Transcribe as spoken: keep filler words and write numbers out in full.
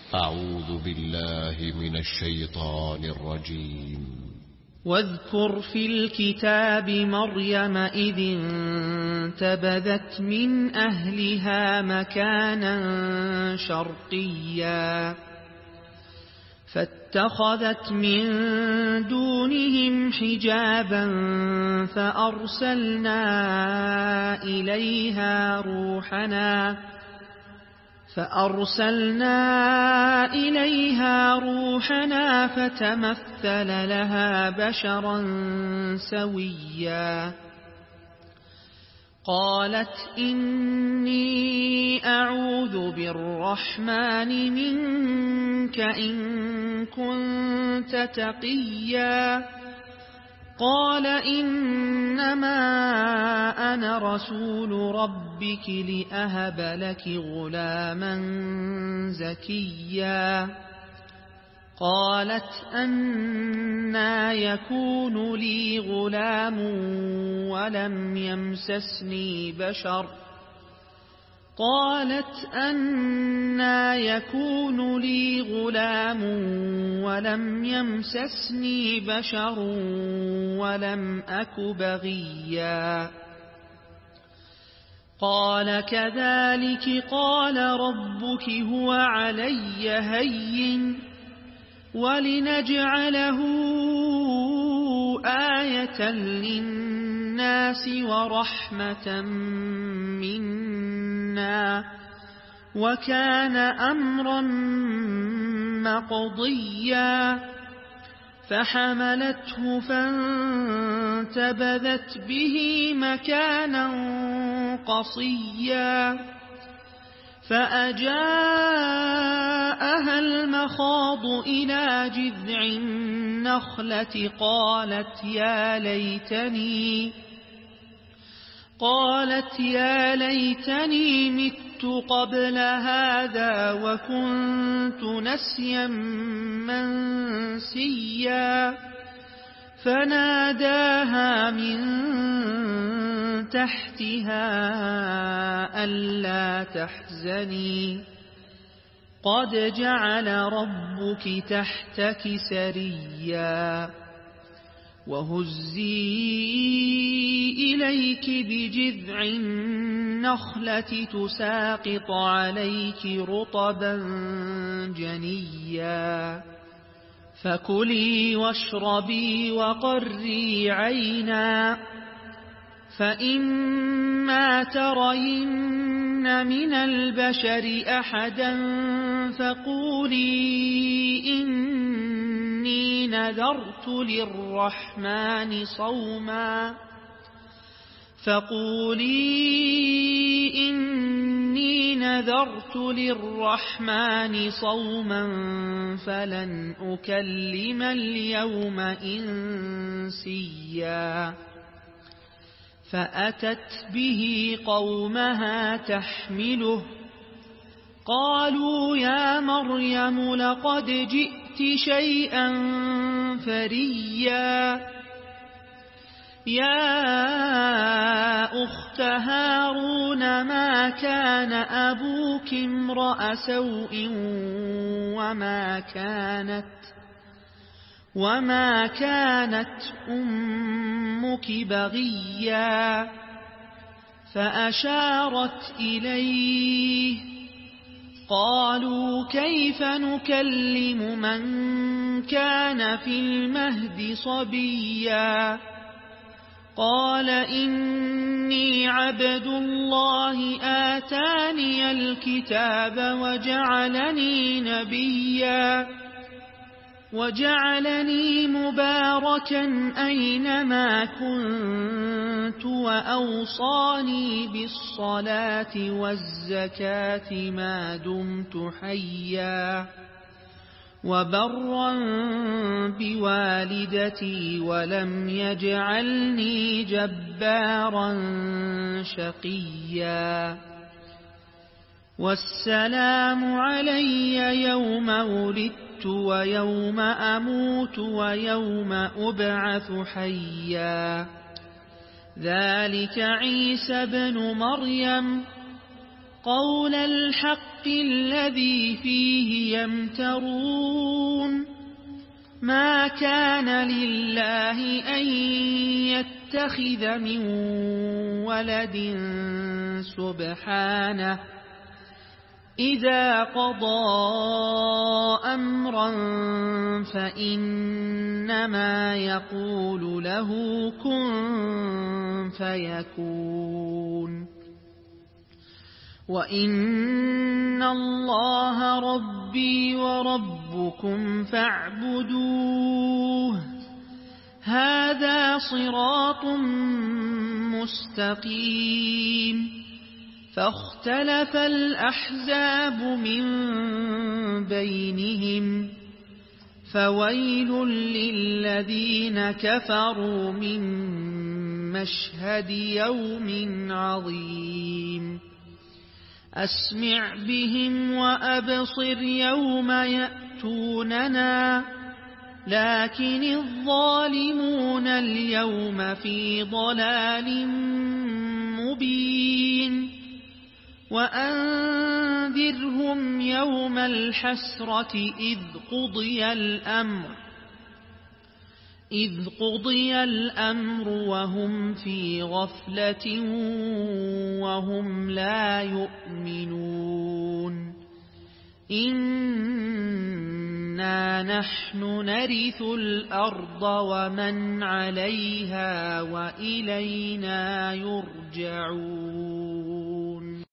أعوذ بالله من الشيطان الرجيم. واذكر في الكتاب مريم إذ انتبذت من أهلها مكانا شرقيا فاتخذت من دونهم حجابا فأرسلنا إليها روحنا فأرسلنا إليها روحنا فتمثل لها بشرا سويا قالت إني أعوذ بالرحمن منك إن كنت تقيا قال إنما أنا رسول ربك لأهب لك غلاما زكيا قالت أنى يكون لي غلام ولم يمسسني بشر قالت أنى يكون لي غلام ولم يمسسني بشر ولم أك بغيا قال كذلك قال ربك هو علي هين ولنجعله آية للناس ورحمة منا وكان أمرا مقضيا فحملته فانتبذت به مكانا قصيا فأجاءها المخاض إلى جذع النخلة قالت يا ليتني قالت يا ليتني مت قبل هذا وكنت نسيا منسيا فناداها من تحتها ألا تحزني قد جعل ربك تحتك سريا وهزي إليك بجذع النخلة تساقط عليك رطبا جنيا فكلي واشربي وقري عينا فإما ترين من البشر أحدا فقولي إني نذرت للرحمن صوما فقولي إني نذرت للرحمن صوما فلن أكلم اليوم إنسيا فأتت به قومها تحمله قالوا يا مريم لقد جئت شيئا فريا يا أخت هارون ما كان أبوك امرأ سوء وما كانت وما كانت أمك بغيا فأشارت إليه قالوا كيف نكلم من كان في المهد صبيا قال إني عبد الله آتاني الكتاب وجعلني نبيا وجعلني مباركا أينما كنت وأوصاني بالصلاة والزكاة ما دمت حيا وبرا بوالدتي ولم يجعلني جبارا شقيا والسلام علي يوم ولدت ويوم أموت ويوم أبعث حيا ذلك عيسى بن مريم قول الحق الذي فيه يمترون ما كان لله أن يتخذ من ولد سبحانه إذا قضى أمرا فإنما يقول له كن فيكون وإن الله ربي وربكم فاعبدوه هذا صراط مستقيم فاختلف الأحزاب من بينهم فويل للذين كفروا من مشهد يوم عظيم أسمع بهم وأبصر يوم يأتوننا لكن الظالمون اليوم في ضلال مبين وأنذرهم يوم الحسرة إذ قضي الأمر إذ قضي الأمر وهم في غفلة وهم لا يؤمنون إنا نحن نرث الأرض ومن عليها وإلينا يرجعون